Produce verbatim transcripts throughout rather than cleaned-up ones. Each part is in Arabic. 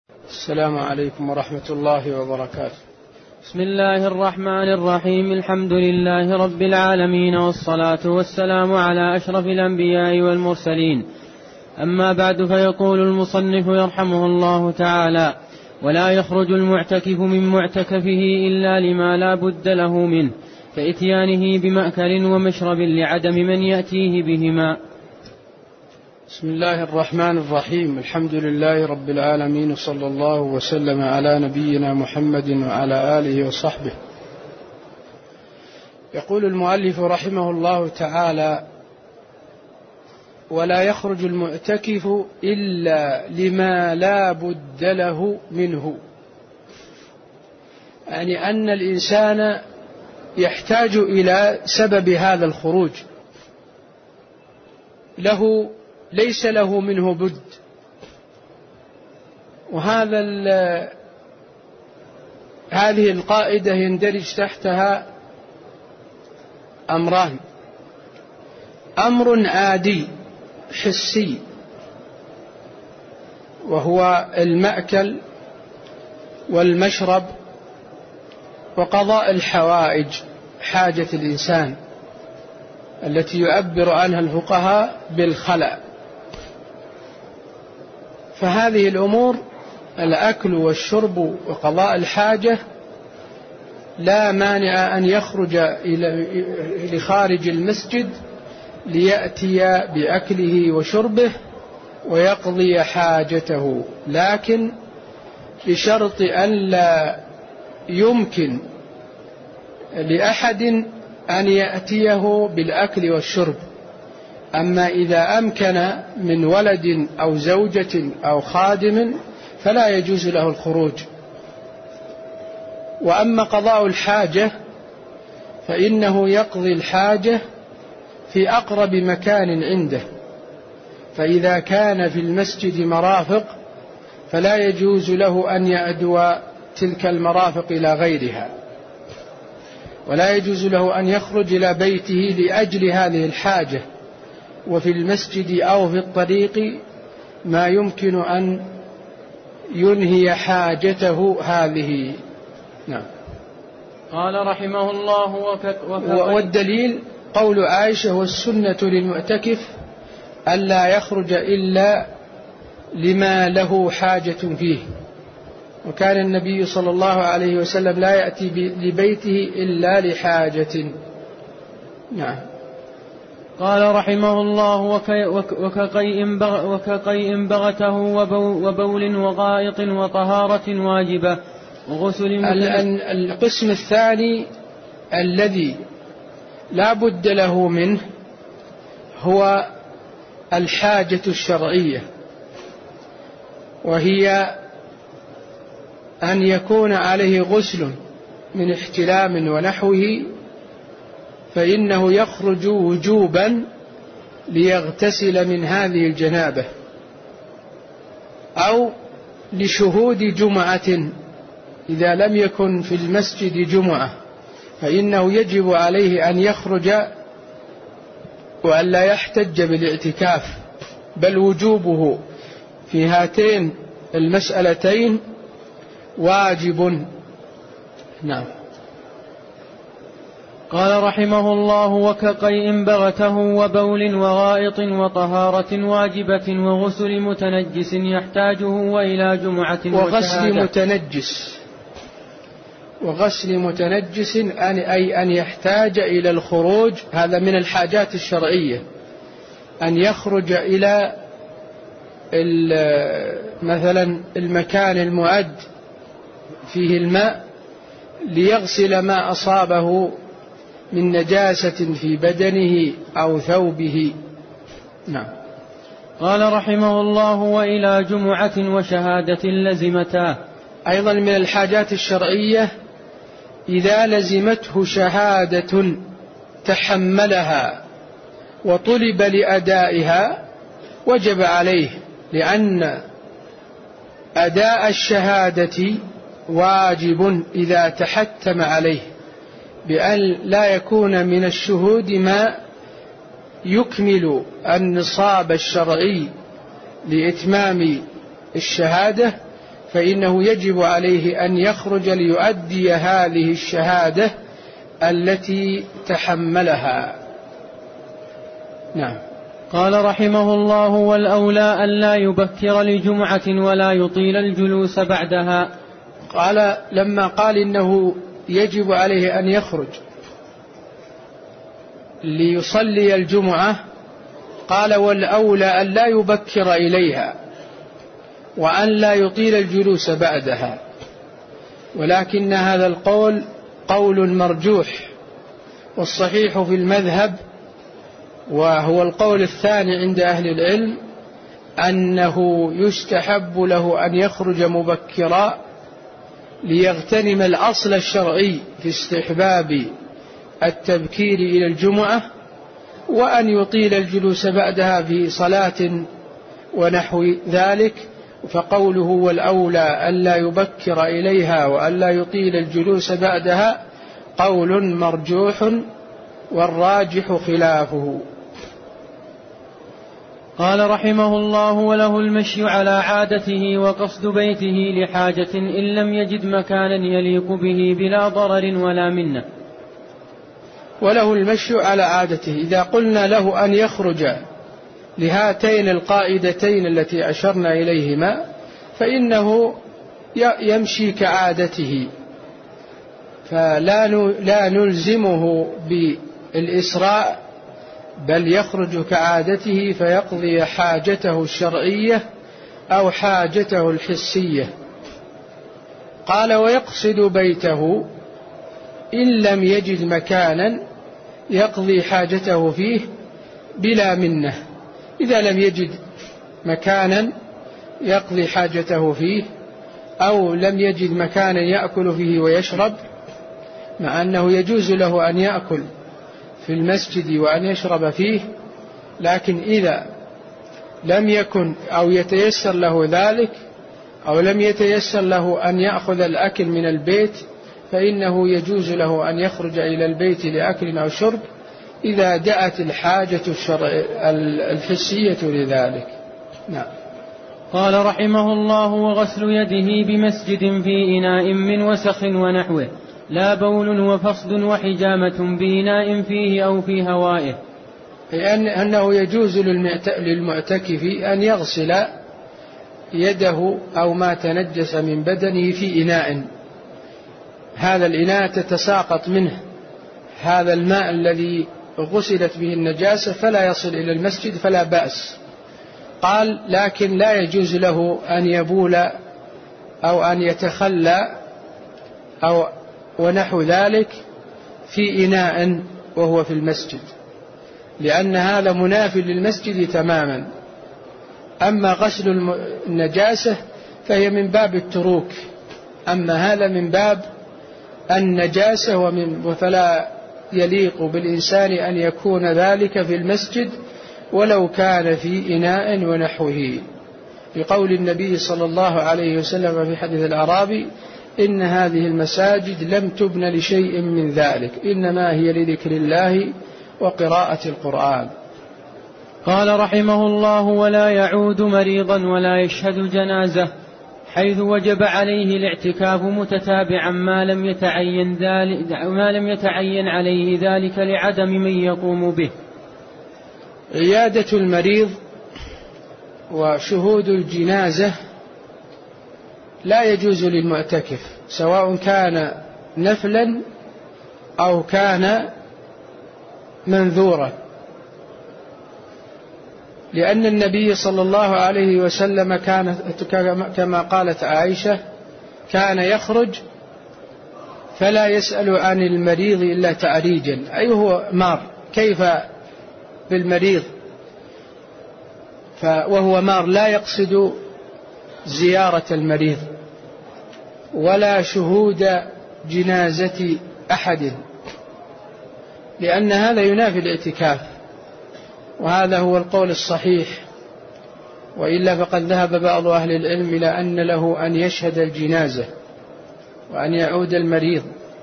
السلام عليكم ورحمة الله وبركاته. بسم الله الرحمن الرحيم. الحمد لله رب العالمين، والصلاة والسلام على أشرف الأنبياء والمرسلين. أما بعد، فيقول المصنف يرحمه الله تعالى: ولا يخرج المعتكف من معتكفه إلا لما لا بد له منه، كإتيانه بمأكل ومشرب لعدم من يأتيه بهما. بسم الله الرحمن الرحيم. الحمد لله رب العالمين، وصلى الله وسلم على نبينا محمد وعلى آله وصحبه. يقول المؤلف رحمه الله تعالى: ولا يخرج المعتكف إلا لما لا بد له منه، يعني أن الإنسان يحتاج إلى سبب هذا الخروج، له ليس له منه بد. وهذا هذه القاعدة يندرج تحتها أمران: أمر عادي حسي، وهو المأكل والمشرب وقضاء الحوائج، حاجة الإنسان التي يعبر عنها الفقهاء بالخلأ. فهذه الأمور، الأكل والشرب وقضاء الحاجة، لا مانع أن يخرج إلى لخارج المسجد ليأتي بأكله وشربه ويقضي حاجته، لكن بشرط أن لا يمكن لأحد أن يأتيه بالأكل والشرب. أما إذا أمكن من ولد أو زوجة أو خادم فلا يجوز له الخروج. وأما قضاء الحاجة فإنه يقضي الحاجة في أقرب مكان عنده، فإذا كان في المسجد مرافق فلا يجوز له أن يأدو تلك المرافق إلى غيرها، ولا يجوز له أن يخرج إلى بيته لأجل هذه الحاجة. وفي المسجد أو في الطريق ما يمكن أن ينهي حاجته هذه. نعم. قال رحمه الله: وك... وك... والدليل قول عائشة: والسنة للمعتكف ألا يخرج إلا لما له حاجة فيه. وكان النبي صلى الله عليه وسلم لا يأتي لبيته إلا لحاجة. نعم. قال رحمه الله: وك... وك... وكقيء بغ... وكقيء بغته وبو... وبول وغائط وطهارة واجبة وغسل متن... القسم الثاني الذي لا بد له منه هو الحاجة الشرعية، وهي أن يكون عليه غسل من احتلام ونحوه، فإنه يخرج وجوبا ليغتسل من هذه الجنابة، أو لشهود جمعة إذا لم يكن في المسجد جمعة فإنه يجب عليه أن يخرج وأن لا يحتج بالاعتكاف، بل وجوبه في هاتين المسألتين واجب. نعم. قال رحمه الله: وكقيء بغته وبول وغائط وطهارة واجبة وغسل متنجس يحتاجه وإلى جمعة وغسل متنجس وغسل متنجس أي أن يحتاج إلى الخروج، هذا من الحاجات الشرعية، أن يخرج إلى مثلا المكان المعد فيه الماء ليغسل ما أصابه من نجاسة في بدنه أو ثوبه. نعم. قال رحمه الله: وإلى جمعة وشهادة لزمتا. أيضا من الحاجات الشرعية إذا لزمته شهادة تحملها وطلب لأدائها وجب عليه، لأن أداء الشهادة واجب إذا تحتم عليه، بأن لا يكون من الشهود ما يكمل النصاب الشرعي لإتمام الشهادة، فإنه يجب عليه أن يخرج ليؤدي هذه الشهادة التي تحملها. نعم. قال رحمه الله: والأولى أن لا يبكر لجمعة ولا يطيل الجلوس بعدها. قال لما قال إنه يجب عليه أن يخرج ليصلي الجمعة، قال: والأولى أن لا يبكر إليها وأن لا يطيل الجلوس بعدها. ولكن هذا القول قول مرجوح، والصحيح في المذهب وهو القول الثاني عند أهل العلم أنه يستحب له أن يخرج مبكرا ليغتنم الأصل الشرعي في استحباب التبكير إلى الجمعة، وأن يطيل الجلوس بعدها في صلاة ونحو ذلك. فقوله والأولى أن لا يبكر إليها وأن لا يطيل الجلوس بعدها قول مرجوح، والراجح خلافه. قال رحمه الله: وله المشي على عادته وقصد بيته لحاجة إن لم يجد مكانا يليق به بلا ضرر ولا منة. وله المشي على عادته، إذا قلنا له أن يخرج لهاتين القائدتين التي أشرنا إليهما فإنه يمشي كعادته، فلا لا نلزمه بالإسراء، بل يخرج كعادته فيقضي حاجته الشرعية أو حاجته الحسية. قال: ويقصد بيته إن لم يجد مكانا يقضي حاجته فيه بلا منة. إذا لم يجد مكانا يقضي حاجته فيه أو لم يجد مكانا يأكل فيه ويشرب، مع أنه يجوز له أن يأكل في المسجد وأن يشرب فيه، لكن إذا لم يكن أو يتيسر له ذلك أو لم يتيسر له أن يأخذ الأكل من البيت فإنه يجوز له أن يخرج إلى البيت لأكل أو شرب إذا دعت الحاجة الحسية لذلك. نعم. قال رحمه الله: وغسل يده بمسجد في إناء من وسخ ونحوه، لا بول وفصد وحجامة بإناء فيه أو في هوائه. لأن أنه يجوز للمعتكف أن يغسل يده أو ما تنجس من بدنه في إناء، هذا الإناء تتساقط منه هذا الماء الذي غسلت به النجاسة فلا يصل إلى المسجد فلا بأس. قال: لكن لا يجوز له أن يبول أو أن يتخلى أو ونحو ذلك في إناء وهو في المسجد، لأن هذا مناف للمسجد تماما. أما غسل النجاسة فهي من باب التروك، أما هذا من باب النجاسة، ومن فلا يليق بالإنسان أن يكون ذلك في المسجد ولو كان في إناء ونحوه، بقول النبي صلى الله عليه وسلم في حديث الأعرابي: إن هذه المساجد لم تبن لشيء من ذلك، إنما هي لذكر الله وقراءة القرآن. قال رحمه الله: ولا يعود مريضا ولا يشهد جنازة، حيث وجب عليه الاعتكاف متتابعا ما لم يتعين ذلك ما لم يتعين عليه ذلك لعدم من يقوم به. عيادة المريض وشهود الجنازة لا يجوز للمعتكف، سواء كان نفلا أو كان منذورا، لأن النبي صلى الله عليه وسلم كان كما قالت عائشة كان يخرج فلا يسأل عن المريض إلا تعريجا، أي هو مار، كيف بالمريض وهو مار لا يقصد زيارة المريض ولا شهود جنازة أحد، لأن هذا ينافي الاعتكاف، وهذا هو القول الصحيح. وإلا فقد ذهب بعض أهل العلم إلى أن له أن يشهد الجنازة وأن يعود المريض،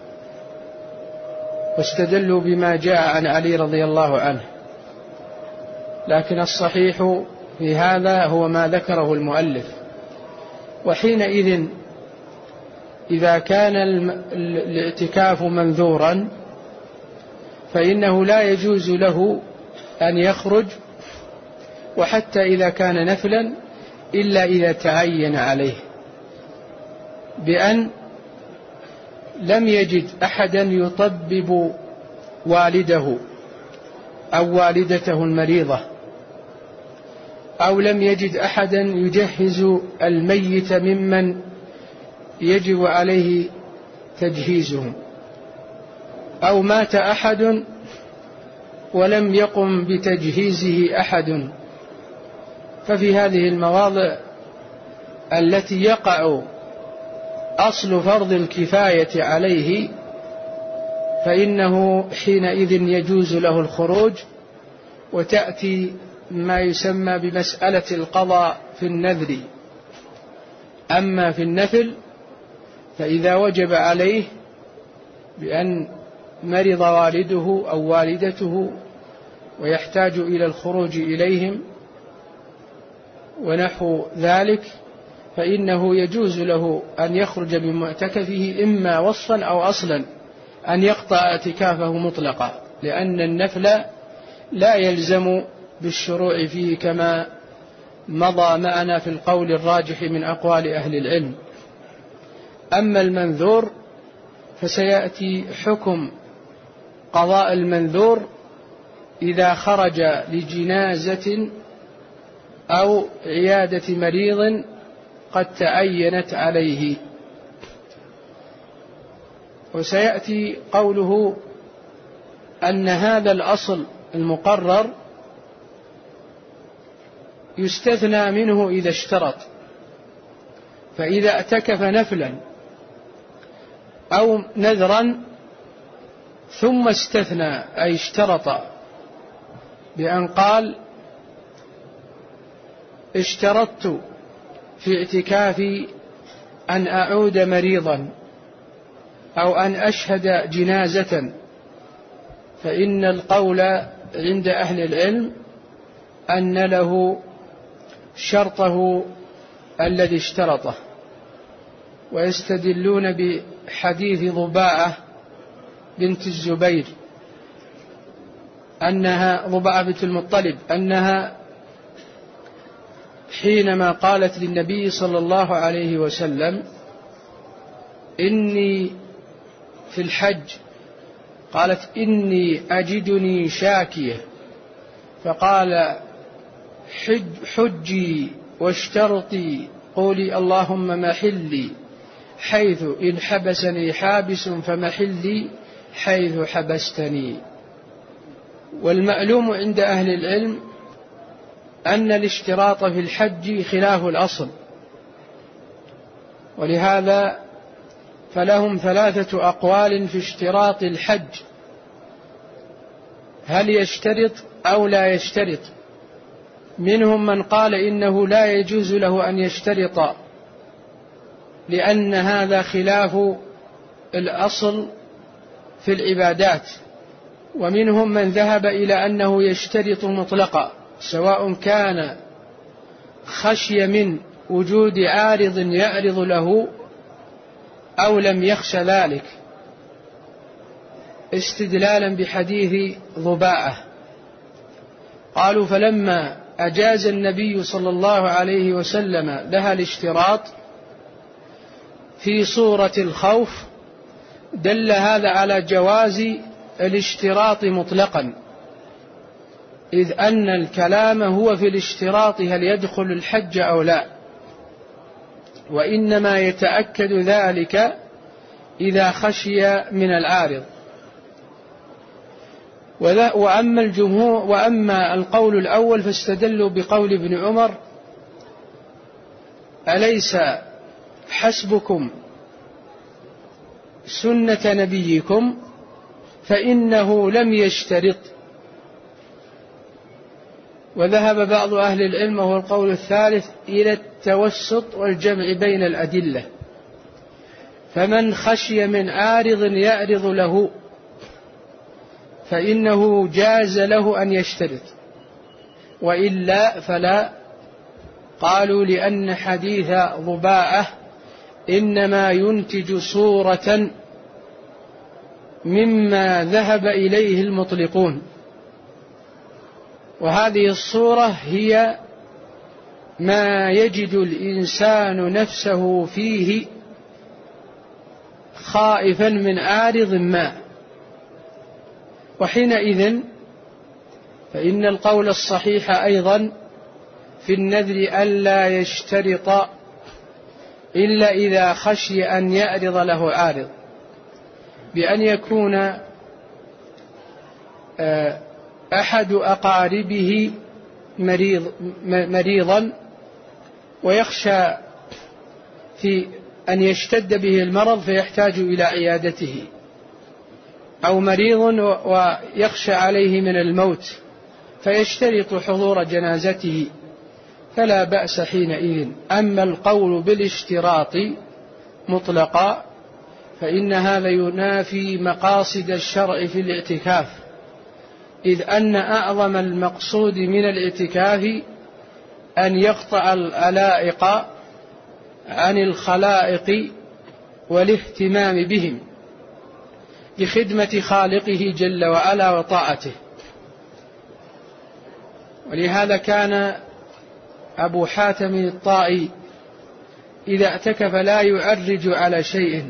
واستدلوا بما جاء عن علي رضي الله عنه، لكن الصحيح في هذا هو ما ذكره المؤلف، وحينئذ إذا كان الاعتكاف منذورا فإنه لا يجوز له أن يخرج، وحتى إذا كان نفلا إلا إذا تعين عليه بأن لم يجد أحدا يطبب والده أو والدته المريضة، أو لم يجد أحدا يجهز الميت ممن يجب عليه تجهيزهم، أو مات أحد ولم يقم بتجهيزه أحد. ففي هذه المواضع التي يقع أصل فرض الكفاية عليه فإنه حينئذ يجوز له الخروج، وتأتي ما يسمى بمسألة القضاء في النذر. أما في النفل فإذا وجب عليه بأن مرض والده أو والدته ويحتاج إلى الخروج إليهم ونحو ذلك، فإنه يجوز له أن يخرج من معتكفه إما وصفا أو أصلا، أن يقطع اعتكافه مطلقا، لأن النفل لا يلزم بالشروع فيه كما مضى معنا في القول الراجح من أقوال أهل العلم. أما المنذور فسيأتي حكم قضاء المنذور إذا خرج لجنازة أو عيادة مريض قد تعينت عليه. وسيأتي قوله أن هذا الأصل المقرر يستثنى منه إذا اشترط، فإذا اعتكف نفلا أو نذرا ثم استثنى أي اشترط بأن قال اشترطت في اعتكافي أن أعود مريضا أو أن أشهد جنازة، فإن القول عند أهل العلم أن له شرطه الذي اشترطه، ويستدلون بحديث ضباعة بنت الزبير أنها ضباعة بنت المطلب أنها حينما قالت للنبي صلى الله عليه وسلم إني في الحج، قالت إني أجدني شاكية، فقال حج حجي واشترطي قولي اللهم محلي حيث إن حبسني حابس فمحلي حيث حبستني. والمعلوم عند أهل العلم أن الاشتراط في الحج خلاف الأصل، ولهذا فلهم ثلاثة أقوال في اشتراط الحج، هل يشترط أو لا يشترط. منهم من قال إنه لا يجوز له أن يشترط لأن هذا خلاف الأصل في العبادات، ومنهم من ذهب إلى أنه يشترط مطلقا سواء كان خشي من وجود عارض يعرض له أو لم يخش ذلك، استدلالا بحديث ضباعة. قالوا فلما أجاز النبي صلى الله عليه وسلم لها الاشتراط في صورة الخوف دل هذا على جواز الاشتراط مطلقا، إذ أن الكلام هو في الاشتراط هل يدخل الحج أو لا، وإنما يتأكد ذلك إذا خشي من العارض. وأما الجمهور وأما القول الأول فاستدلوا بقول ابن عمر أليس حسبكم سنة نبيكم فإنه لم يشترط. وذهب بعض أهل العلم وهو القول الثالث إلى التوسط والجمع بين الأدلة، فمن خشي من عارض يعرض له فإنه جاز له أن يشترط، وإلا فلا قالوا لأن حديث ضباءة إنما ينتج صورة مما ذهب إليه المطلقون، وهذه الصورة هي ما يجد الإنسان نفسه فيه خائفا من عارض ما، وحينئذ فإن القول الصحيح أيضا في النذر ألا يشترط إلا إذا خشي أن يعرض له عارض، بأن يكون أحد أقاربه مريض مريضا ويخشى في أن يشتد به المرض فيحتاج إلى عيادته، أو مريض ويخشى عليه من الموت فيشترط حضور جنازته، فلا بأس حينئذ. أما القول بالاشتراط مطلقا فإن هذا ينافي مقاصد الشرع في الاعتكاف، إذ أن أعظم المقصود من الاعتكاف أن يقطع العلائق عن الخلائق والاهتمام بهم لخدمة خالقه جل وعلا وطاعته. ولهذا كان أبو حاتم الطائي إذا اعتكف لا يعرج على شيء،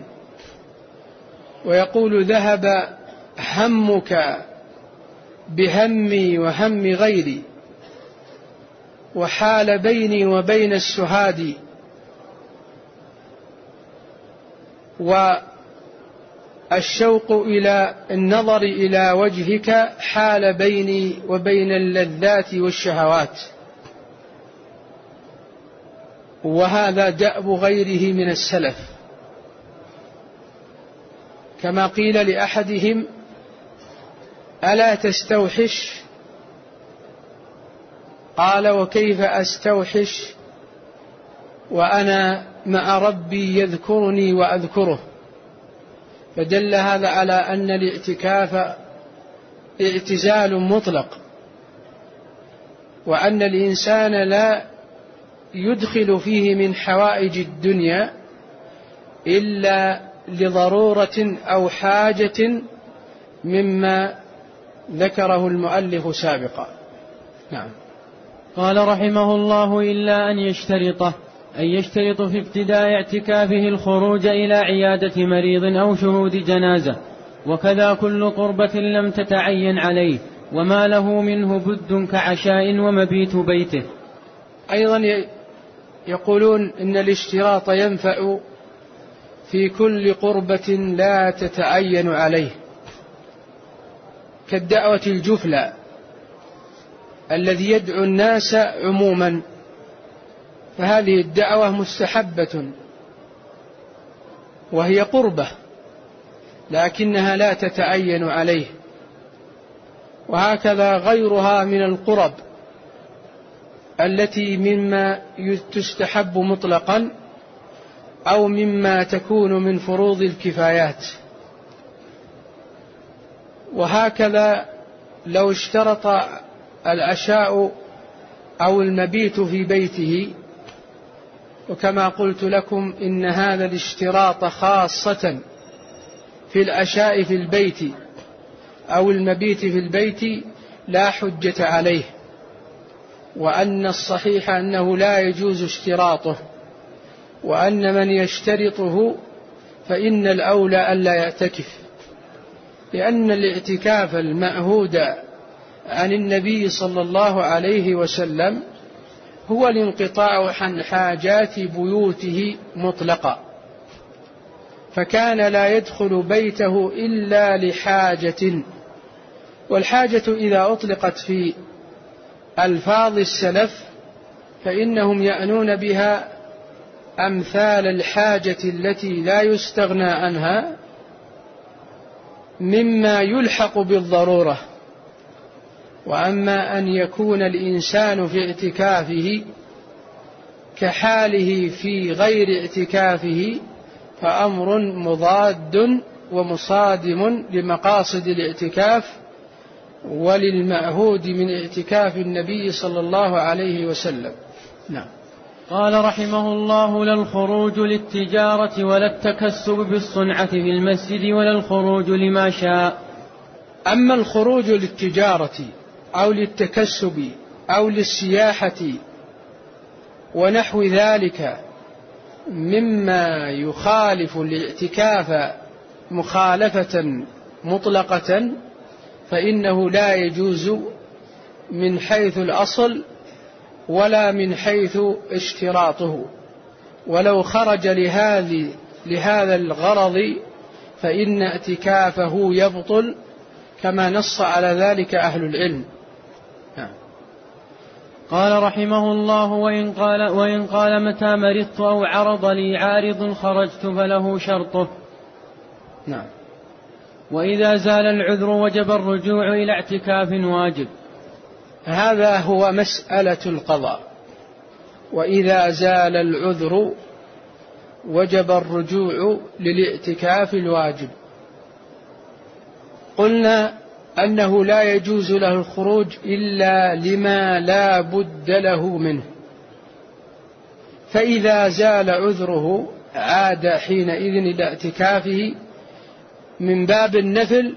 ويقول: ذهب همك بهمي وهم غيري، وحال بيني وبين السهاد، والشوق إلى النظر إلى وجهك حال بيني وبين اللذات والشهوات. وهذا دأب غيره من السلف، كما قيل لأحدهم: ألا تستوحش؟ قال: وكيف أستوحش وأنا مع ربي يذكرني وأذكره؟ فدل هذا على أن الاعتكاف اعتزال مطلق، وأن الإنسان لا يدخل فيه من حوائج الدنيا إلا لضرورة أو حاجة مما ذكره المؤلف سابقا. نعم. قال رحمه الله: إلا أن يشترطه، أن يشترط في ابتداء اعتكافه الخروج إلى عيادة مريض أو شهود جنازة، وكذا كل قربة لم تتعين عليه وما له منه بد كعشاء ومبيت بيته. أيضا يقولون إن الاشتراط ينفع في كل قربة لا تتعين عليه، كالدعوة الجفلى الذي يدعو الناس عموما، فهذه الدعوة مستحبة وهي قربة لكنها لا تتعين عليه. وهكذا غيرها من القرب التي مما تستحب مطلقا أو مما تكون من فروض الكفايات. وهكذا لو اشترط العشاء أو المبيت في بيته، وكما قلت لكم إن هذا الاشتراط خاصة في العشاء في البيت أو المبيت في البيت لا حجة عليه، وأن الصحيح أنه لا يجوز اشتراطه، وأن من يشترطه فإن الأولى ألا يعتكف، لأن الاعتكاف المعهود عن النبي صلى الله عليه وسلم هو الانقطاع عن حاجات بيوته مطلقا، فكان لا يدخل بيته إلا لحاجة. والحاجة إذا أطلقت في ألفاظ السلف فإنهم يعنون بها أمثال الحاجة التي لا يستغنى عنها مما يلحق بالضرورة. وأما أن يكون الإنسان في اعتكافه كحاله في غير اعتكافه فأمر مضاد ومصادم لمقاصد الاعتكاف وللمعهود من اعتكاف النبي صلى الله عليه وسلم. نعم. قال رحمه الله: لا الخروج للتجارة ولا التكسب بالصنعة في المسجد ولا الخروج لما شاء. أما الخروج للتجارة أو للتكسب أو للسياحة ونحو ذلك مما يخالف الاعتكاف مخالفة مطلقة فإنه لا يجوز من حيث الأصل ولا من حيث اشتراطه، ولو خرج لهذه لهذا الغرض فإن اعتكافه يبطل كما نص على ذلك أهل العلم. قال رحمه الله: وإن قال, وإن قال متى مرضت أو عرض لي عارض خرجت فله شرطه. نعم. وإذا زال العذر وجب الرجوع إلى اعتكاف واجب. هذا هو مسألة القضاء. وإذا زال العذر وجب الرجوع للاعتكاف الواجب. قلنا أنه لا يجوز له الخروج إلا لما لا بد له منه، فإذا زال عذره عاد حينئذ إلى اعتكافه من باب النفل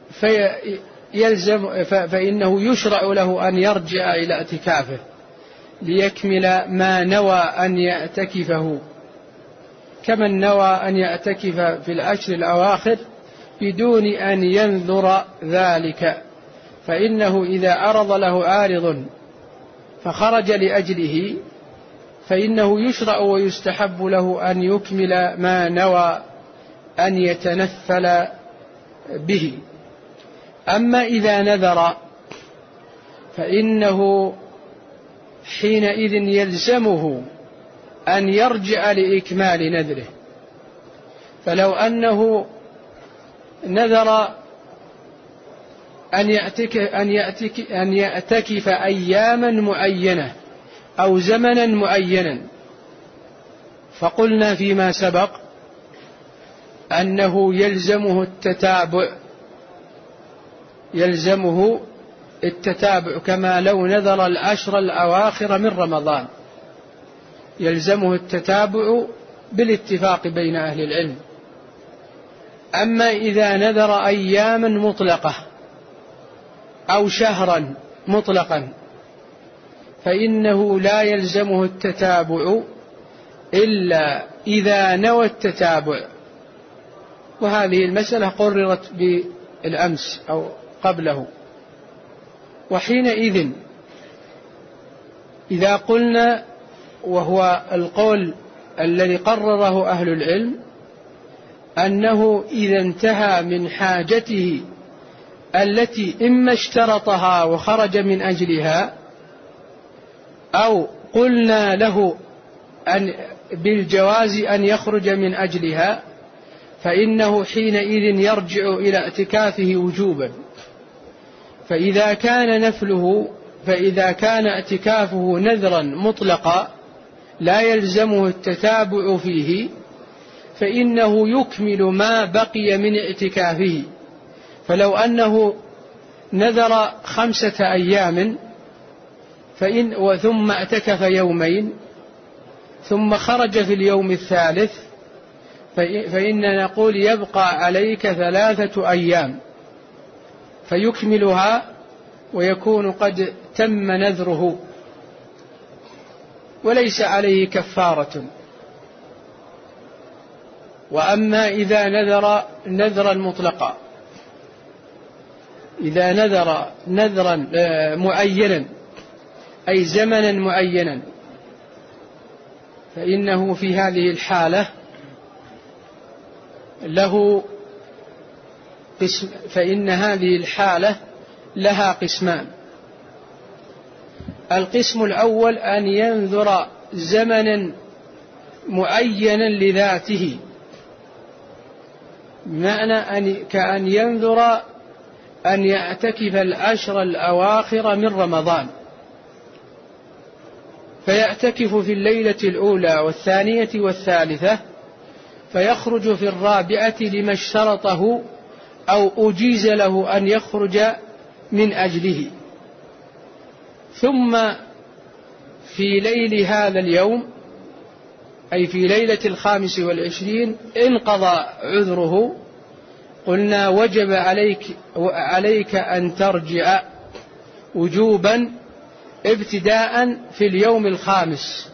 فيلزم فإنه يشرع له أن يرجع إلى اعتكافه ليكمل ما نوى أن يعتكفه، كمن نوى أن يعتكف في العشر الأواخر بدون أن ينذر ذلك، فإنه إذا عرض له عارض فخرج لأجله فإنه يشرع ويستحب له أن يكمل ما نوى أن يتنفل به. أما إذا نذر فإنه حينئذ يلزمه أن يرجع لإكمال نذره. فلو أنه نذر أن يعتكف, أن يعتكف, أن يعتكف أياما معينة أو زمنا معينا، فقلنا فيما سبق أنه يلزمه التتابع يلزمه التتابع كما لو نذر العشر الأواخر من رمضان، يلزمه التتابع بالاتفاق بين أهل العلم. أما إذا نذر أياما مطلقة أو شهرا مطلقا فإنه لا يلزمه التتابع إلا إذا نوى التتابع، وهذه المسألة قررت بالأمس أو قبله. وحينئذ إذا قلنا، وهو القول الذي قرره أهل العلم، أنه إذا انتهى من حاجته التي إما اشترطها وخرج من أجلها أو قلنا له أن بالجواز أن يخرج من أجلها، فإنه حينئذ يرجع إلى اعتكافه وجوبا. فإذا كان نفله فإذا كان اعتكافه نذرا مطلقا لا يلزمه التتابع فيه فإنه يكمل ما بقي من اعتكافه. فلو أنه نذر خمسة أيام فإن وثم اعتكف يومين ثم خرج في اليوم الثالث فإننا نقول يبقى عليك ثلاثة أيام فيكملها ويكون قد تم نذره وليس عليه كفارة. وأما إذا نذر نذرا مطلقا، إذا نذر نذرا معينا أي زمنا معينا فإنه في هذه الحالة له قسم، فإن هذه الحالة لها قسمان. القسم الأول أن ينذر زمنا معينا لذاته، بمعنى أن كأن ينذر أن يعتكف العشر الأواخر من رمضان فيعتكف في الليلة الأولى والثانية والثالثة فيخرج في الرابعة لما اشترطه أو أجيز له أن يخرج من أجله، ثم في ليل هذا اليوم أي في ليلة الخامس والعشرين انقضى عذره، قلنا وجب عليك, عليك أن ترجع وجوبا ابتداء في اليوم الخامس،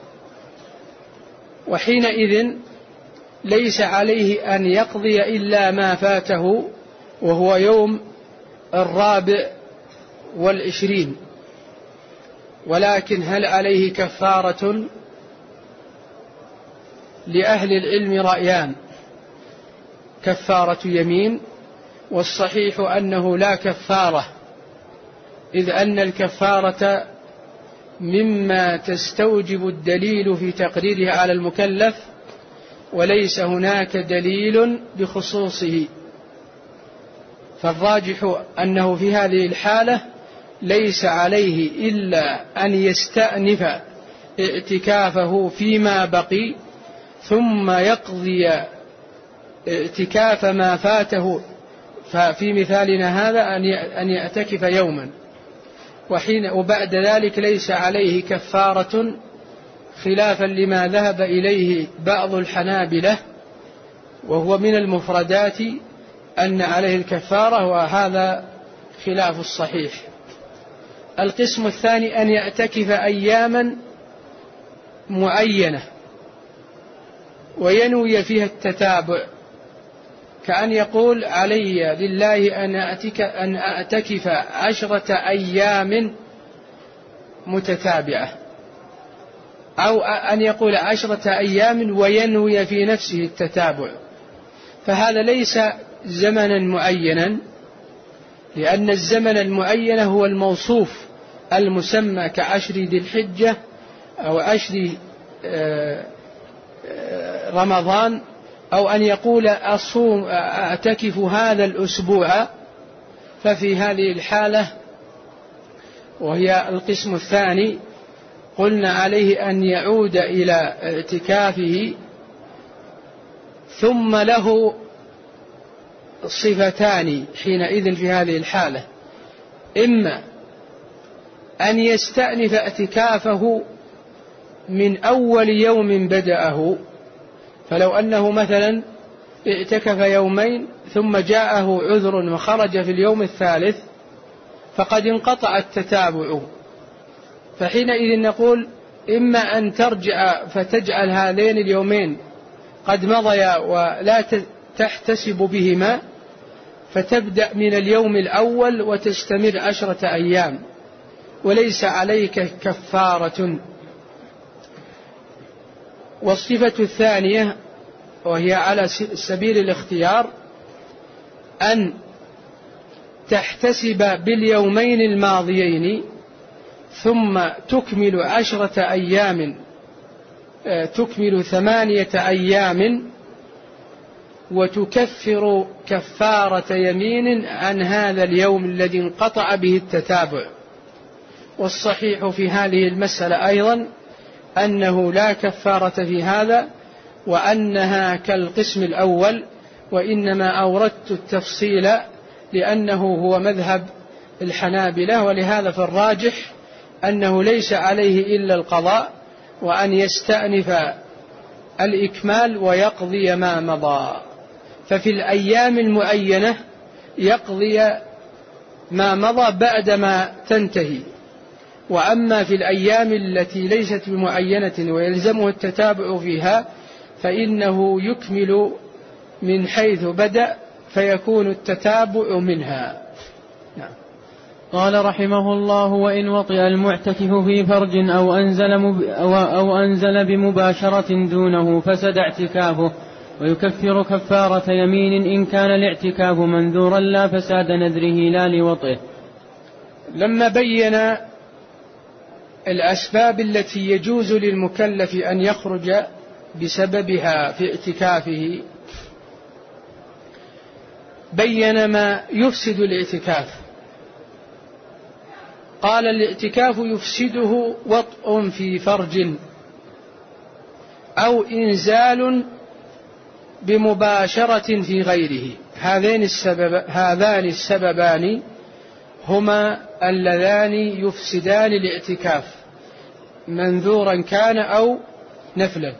وحينئذ ليس عليه أن يقضي إلا ما فاته وهو يوم الرابع والعشرين. ولكن هل عليه كفارة؟ لأهل العلم رأيان: كفارة يمين، والصحيح أنه لا كفارة، إذ أن الكفارة مما تستوجب الدليل في تقريرها على المكلف، وليس هناك دليل بخصوصه، فالراجح أنه في هذه الحالة ليس عليه إلا أن يستأنف اعتكافه فيما بقي، ثم يقضي اعتكاف ما فاته. ففي مثالنا هذا أن يعتكف يوما، وحين وبعد ذلك ليس عليه كفارة، خلافا لما ذهب إليه بعض الحنابلة، وهو من المفردات أن عليه الكفارة، وهذا خلاف الصحيح. القسم الثاني أن يعتكف أياما معينة وينوي فيها التتابع، كأن يقول علي لله أن أعتكف عشرة أيام متتابعة، أو أن يقول عشرة أيام وينوي في نفسه التتابع، فهذا ليس زمنا معينا، لأن الزمن المعين هو الموصوف المسمى كعشر ذي الحجة أو عشر رمضان، أو أن يقول أصوم أعتكف هذا الأسبوع. ففي هذه الحالة وهي القسم الثاني قلنا عليه أن يعود إلى اعتكافه، ثم له صفتان حينئذ في هذه الحالة: إما أن يستأنف اعتكافه من أول يوم بدأه، فلو أنه مثلا اعتكف يومين ثم جاءه عذر وخرج في اليوم الثالث فقد انقطع التتابع، فحينئذ نقول إما أن ترجع فتجعل هذين اليومين قد مضيا ولا تحتسب بهما، فتبدأ من اليوم الأول وتستمر عشرة أيام وليس عليك كفارة. والصفة الثانية وهي على سبيل الاختيار أن تحتسب باليومين الماضيين ثم تكمل عشرة أيام، تكمل ثمانية أيام، وتكفر كفارة يمين عن هذا اليوم الذي انقطع به التتابع. والصحيح في هذه المسألة أيضا أنه لا كفارة في هذا، وأنها كالقسم الأول، وإنما أوردت التفصيل لأنه هو مذهب الحنابلة، ولهذا فالراجح أنه ليس عليه إلا القضاء، وأن يستأنف الإكمال ويقضي ما مضى. ففي الأيام المعينة يقضي ما مضى بعدما تنتهي، وأما في الأيام التي ليست بمعينة ويلزمه التتابع فيها فإنه يكمل من حيث بدأ فيكون التتابع منها. نعم. قال رحمه الله: وإن وطئ المعتكف في فرج أو أنزل, مب... أو أنزل بمباشرة دونه فسد اعتكافه، ويكفر كفارة يمين إن كان الاعتكاف منذورا لا فساد نذره لا لوطئه. لما بين الأسباب التي يجوز للمكلف أن يخرج بسببها في اعتكافه بين ما يفسد الاعتكاف. قال: الاعتكاف يفسده وطء في فرج أو إنزال بمباشرة في غيره. هذين السبب هذان السببان هما اللذان يفسدان الاعتكاف. منذورا كان أو نفلا.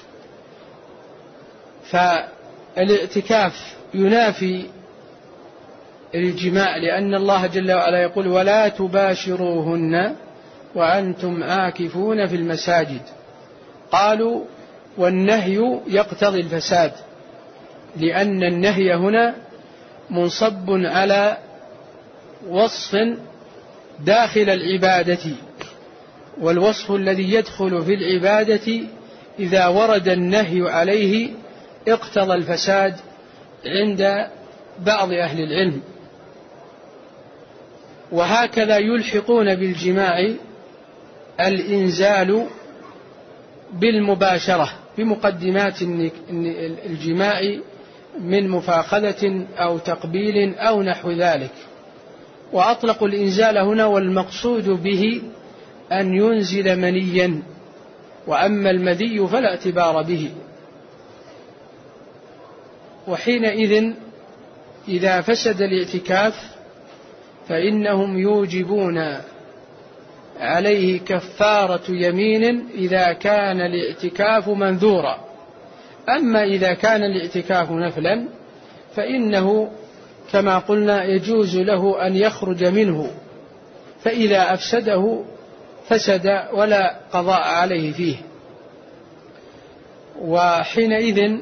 فالاعتكاف ينافي الجماع، لأن الله جل وعلا يقول ولا تباشروهن وأنتم عاكفون في المساجد. قالوا والنهي يقتضي الفساد، لأن النهي هنا منصب على وصف داخل العبادة، والوصف الذي يدخل في العبادة إذا ورد النهي عليه اقتضى الفساد عند بعض أهل العلم. وهكذا يلحقون بالجماع الإنزال بالمباشرة بمقدمات الجماع من مفاخذة أو تقبيل أو نحو ذلك، وأطلقوا الإنزال هنا والمقصود به أن ينزل منيا، وأما المذي فلا اعتبار به. وحينئذ إذا فسد الاعتكاف فإنهم يوجبون عليه كفارة يمين إذا كان الاعتكاف منذورا. أما إذا كان الاعتكاف نفلا فإنه كما قلنا يجوز له أن يخرج منه، فإذا أفسده فسد ولا قضاء عليه فيه. وحينئذ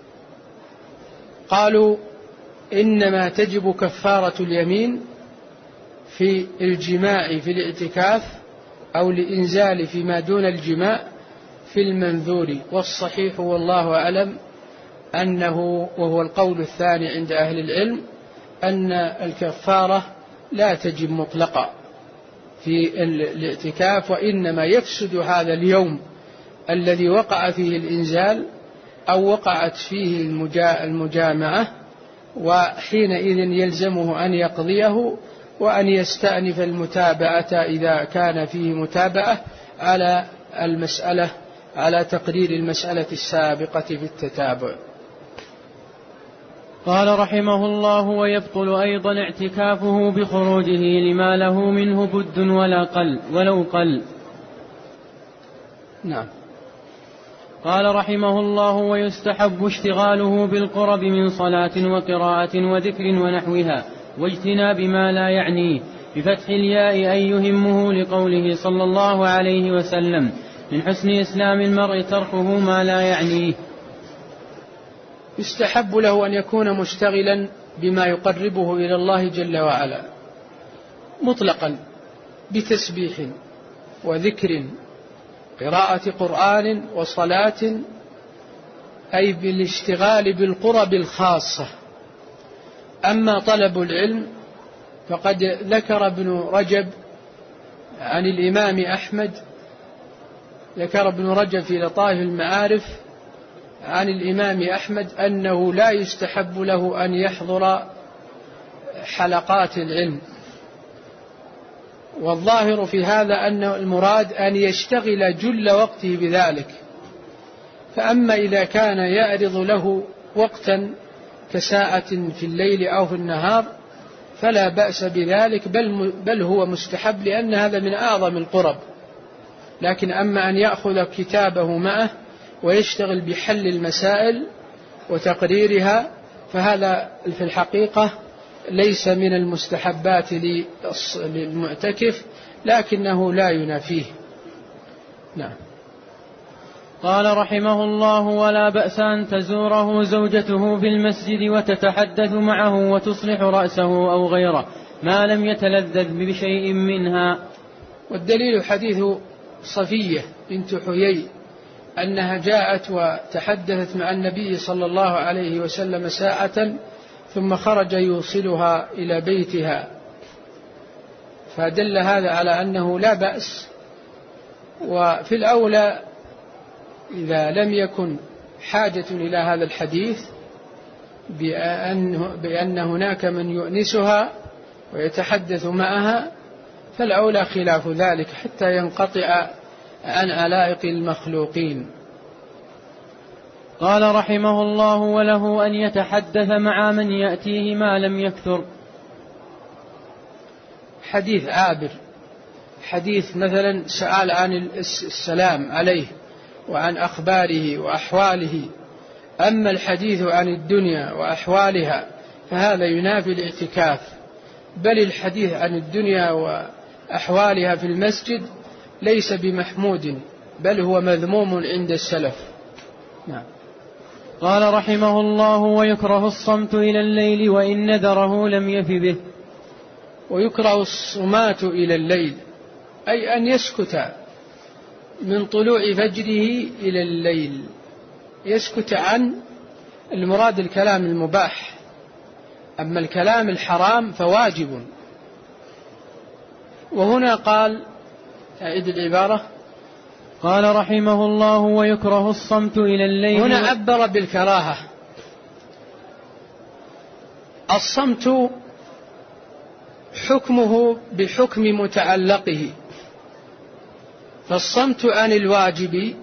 قالوا إنما تجب كفارة اليمين في الجماع في الاعتكاف أو الإنزال فيما دون الجماع في المنذور. والصحيح والله أعلم أنه، وهو القول الثاني عند أهل العلم، أن الكفارة لا تجب مطلقا في الاعتكاف، وإنما يفسد هذا اليوم الذي وقع فيه الإنزال أو وقعت فيه المجامعة، وحينئذ يلزمه أن يقضيه وأن يستأنف المتابعة إذا كان فيه متابعة على المسألة على تقرير المسألة السابقة في التتابع. قال رحمه الله: ويبطل أيضا اعتكافه بخروجه لما له منه بد ولا قل ولو قل. نعم. قال رحمه الله: ويستحب اشتغاله بالقرب من صلاة وقراءة وذكر ونحوها واجتناب ما لا يعنيه بفتح الياء أن يهمه، لقوله صلى الله عليه وسلم: من حسن إسلام المرء تركه ما لا يعنيه. يستحب له أن يكون مشتغلا بما يقربه إلى الله جل وعلا مطلقا، بتسبيح وذكر، قراءة قرآن وصلاة، أي بالاشتغال بالقرب الخاصة. أما طلب العلم فقد ذكر ابن رجب عن الإمام أحمد ذكر ابن رجب في لطائف المعارف عن الإمام أحمد أنه لا يستحب له أن يحضر حلقات العلم، والظاهر في هذا أن المراد أن يشتغل جل وقته بذلك. فأما إذا كان يعرض له وقتا كساعة في الليل أو في النهار فلا بأس بذلك، بل, بل هو مستحب، لأن هذا من أعظم القرب. لكن أما أن يأخذ كتابه معه ويشتغل بحل المسائل وتقريرها فهذا في الحقيقة ليس من المستحبات للمعتكف، لكنه لا ينافيه. نعم. قال رحمه الله: ولا بأس أن تزوره زوجته في المسجد وتتحدث معه وتصلح رأسه أو غيره ما لم يتلذذ بشيء منها. والدليل حديث صفية بنت حيي أنها جاءت وتحدثت مع النبي صلى الله عليه وسلم ساعة ثم خرج يوصلها إلى بيتها، فدل هذا على أنه لا بأس. وفي الأولى إذا لم يكن حاجة إلى هذا الحديث بأن, بأن هناك من يؤنسها ويتحدث معها، فالأولى خلاف ذلك حتى ينقطع عن علائق المخلوقين. قال رحمه الله: وله أن يتحدث مع من يأتيه ما لم يكثر. حديث عابر حديث مثلا سأل عن السلام عليه وعن أخباره وأحواله. أما الحديث عن الدنيا وأحوالها فهذا ينافي الاعتكاف، بل الحديث عن الدنيا وأحوالها في المسجد ليس بمحمود، بل هو مذموم عند السلف. نعم. قال رحمه الله: ويكره الصمت إلى الليل وإن نذره لم يف به. ويكره الصمات إلى الليل أي أن يسكت من طلوع فجره إلى الليل، يسكت عن المراد الكلام المباح، أما الكلام الحرام فواجب. وهنا قال، أعيد العبارة. قال رحمه الله: ويكره الصمت إلى الليل. هنا عبر بالكراهة. الصمت حكمه بحكم متعلقه، فالصمت عن الواجب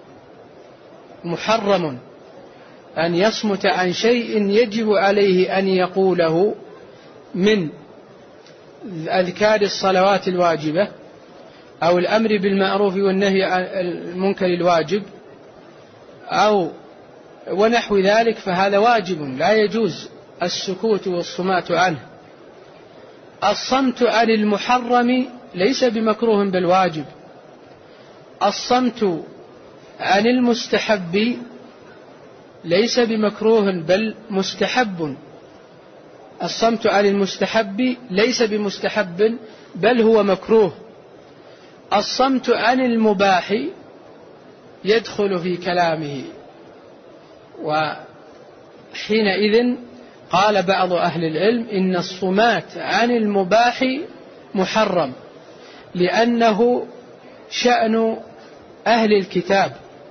محرم، أن يصمت عن شيء يجب عليه أن يقوله من أذكار الصلوات الواجبة أو الأمر بالمعروف والنهي عن المنكر الواجب أو ونحو ذلك، فهذا واجب لا يجوز السكوت والصمات عنه. الصمت عن المحرم ليس بمكروه بل واجب. الصمت عن المستحب ليس بمكروه بل مستحب. الصمت عن المستحب ليس بمستحب بل هو مكروه. الصمت عن المباح يدخل في كلامه. وحينئذ قال بعض أهل العلم إن الصمات عن المباح محرم، لأنه شأن أهل الكتاب،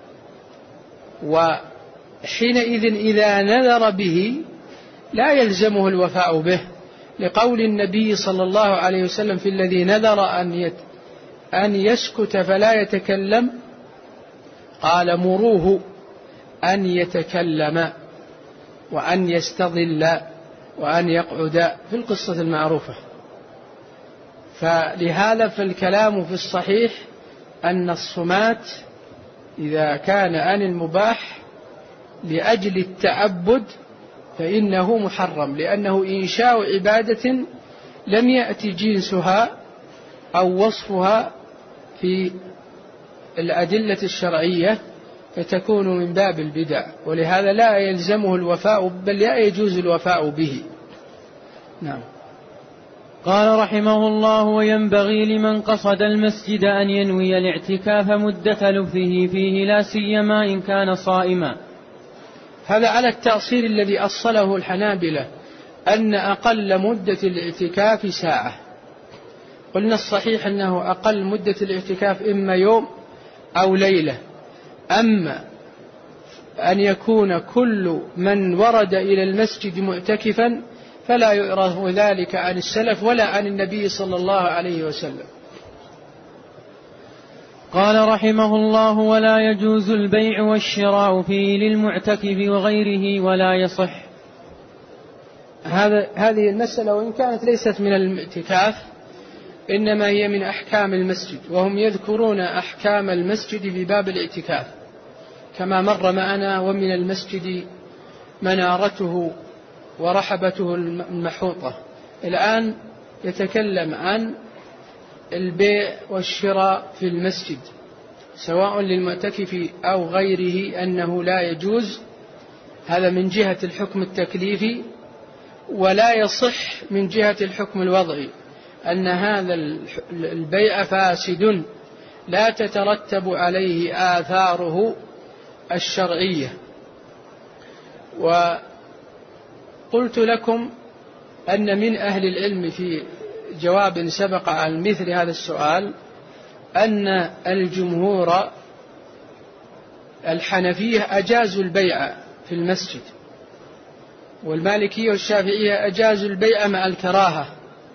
وحينئذ إذا نذر به لا يلزمه الوفاء به، لقول النبي صلى الله عليه وسلم في الذي نذر أن يت أن يسكت فلا يتكلم، قال: مروه أن يتكلم وأن يستظل وأن يقعد، في القصة المعروفة. فلهذا فالكلام في الصحيح أن الصمات إذا كان عن المباح لأجل التعبد فإنه محرم، لأنه إنشاء عبادة لم يأتي جنسها أو وصفها في الأدلة الشرعية، فتكون من باب البدع، ولهذا لا يلزمه الوفاء بل لا يجوز الوفاء به. نعم. قال رحمه الله: وينبغي لمن قصد المسجد أن ينوي الاعتكاف مدة لبثه فيه، لا سيما إن كان صائما. هذا على التأصيل الذي أصله الحنابلة، أن أقل مدة الاعتكاف ساعة. قلنا الصحيح أنه أقل مدة الاعتكاف إما يوم أو ليلة. أما أن يكون كل من ورد إلى المسجد معتكفا فلا يعرف ذلك عن السلف ولا عن النبي صلى الله عليه وسلم. قال رحمه الله: ولا يجوز البيع والشراء فيه للمعتكف وغيره ولا يصح. هذا هذه المسألة وإن كانت ليست من الاعتكاف إنما هي من أحكام المسجد، وهم يذكرون أحكام المسجد في باب الاعتكاف كما مر معنا: ومن المسجد منارته ورحبته المحوطة. الآن يتكلم عن البيع والشراء في المسجد سواء للمعتكف أو غيره أنه لا يجوز، هذا من جهة الحكم التكليفي، ولا يصح من جهة الحكم الوضعي، أن هذا البيع فاسد لا تترتب عليه آثاره الشرعية. وقلت لكم أن من أهل العلم في جواب سبق عن مثل هذا السؤال أن الجمهور الحنفية أجازوا البيع في المسجد، والمالكية والشافعية أجازوا البيع مع الكراهة،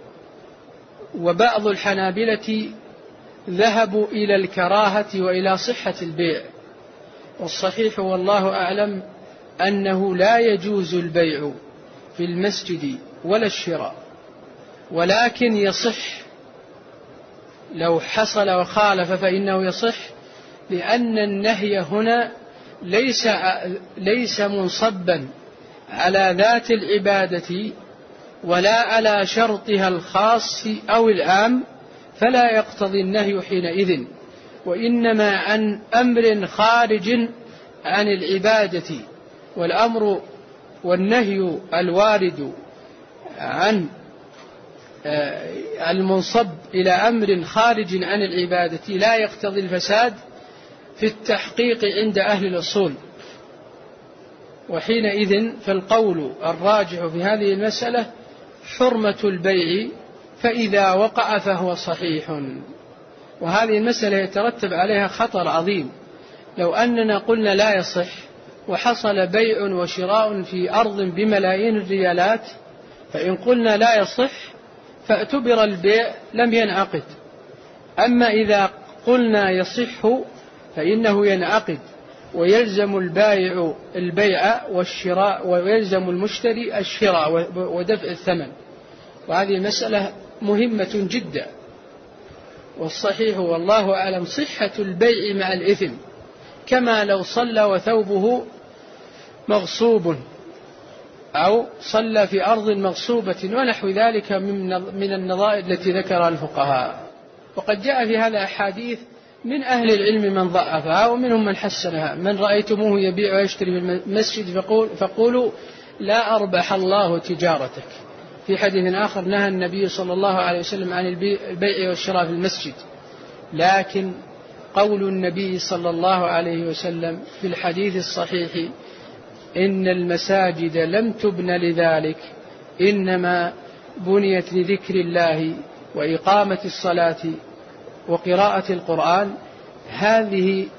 وبعض الحنابلة ذهبوا إلى الكراهة وإلى صحة البيع. والصحيح والله أعلم أنه لا يجوز البيع في المسجد ولا الشراء، ولكن يصح لو حصل وخالف فإنه يصح، لأن النهي هنا ليس ليس منصبا على ذات العبادة ولا على شرطها الخاص أو العام، فلا يقتضي النهي حينئذ، وإنما عن أمر خارج عن العبادة. والأمر والنهي الوارد عن المنصب إلى أمر خارج عن العبادة لا يقتضي الفساد في التحقيق عند أهل الأصول. وحينئذ فالقول الراجح في هذه المسألة حرمة البيع، فإذا وقع فهو صحيح. وهذه المسألة يترتب عليها خطر عظيم. لو أننا قلنا لا يصح وحصل بيع وشراء في أرض بملايين الريالات، فإن قلنا لا يصح فاعتبر البيع لم ينعقد. أما إذا قلنا يصح فإنه ينعقد، ويلزم البائع البيع والشراء، ويلزم المشتري الشراء ودفع الثمن. وهذه مسألة مهمة جدا. والصحيح والله أعلم صحة البيع مع الإثم، كما لو صلى وثوبه مغصوب أو صلى في أرض مغصوبة ونحو ذلك من النظائر التي ذكرها الفقهاء. وقد جاء في هذا أحاديث من أهل العلم من ضعفها ومنهم من حسنها. من رأيتموه يبيع ويشتري في المسجد فقول فقولوا لا أربح الله تجارتك. في حديث آخر نهى النبي صلى الله عليه وسلم عن البيع والشراء في المسجد. لكن قول النبي صلى الله عليه وسلم في الحديث الصحيح إن المساجد لم تبن لذلك، إنما بنيت لذكر الله وإقامة الصلاة وقراءة القرآن، هذه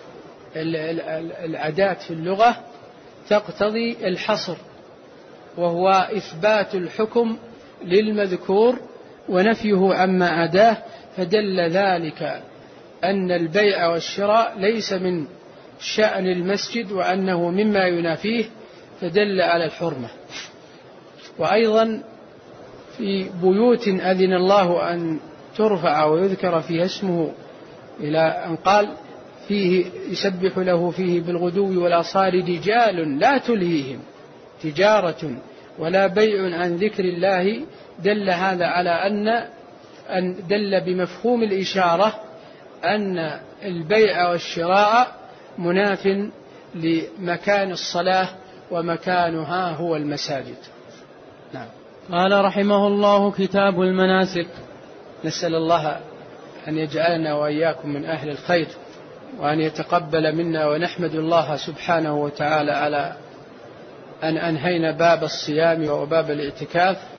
العادات في اللغة تقتضي الحصر، وهو إثبات الحكم للمذكور ونفيه عما عداه. فدل ذلك أن البيع والشراء ليس من شأن المسجد وأنه مما ينافيه، فدل على الحرمة. وأيضا في بيوت أذن الله أن ترفع ويذكر فيها اسمه إلى أن قال فيه يسبح له فيه بالغدو والآصال رجال لا تلهيهم تجارة ولا بيع عن ذكر الله، دل هذا على أن أن دل بمفهوم الإشارة أن البيع والشراء مناف لمكان الصلاة، ومكانها هو المساجد. نعم. قال رحمه الله: كتاب المناسك. نسأل الله أن يجعلنا وإياكم من أهل الخير، وأن يتقبل منا، ونحمد الله سبحانه وتعالى على أن أنهينا باب الصيام وباب الاعتكاف،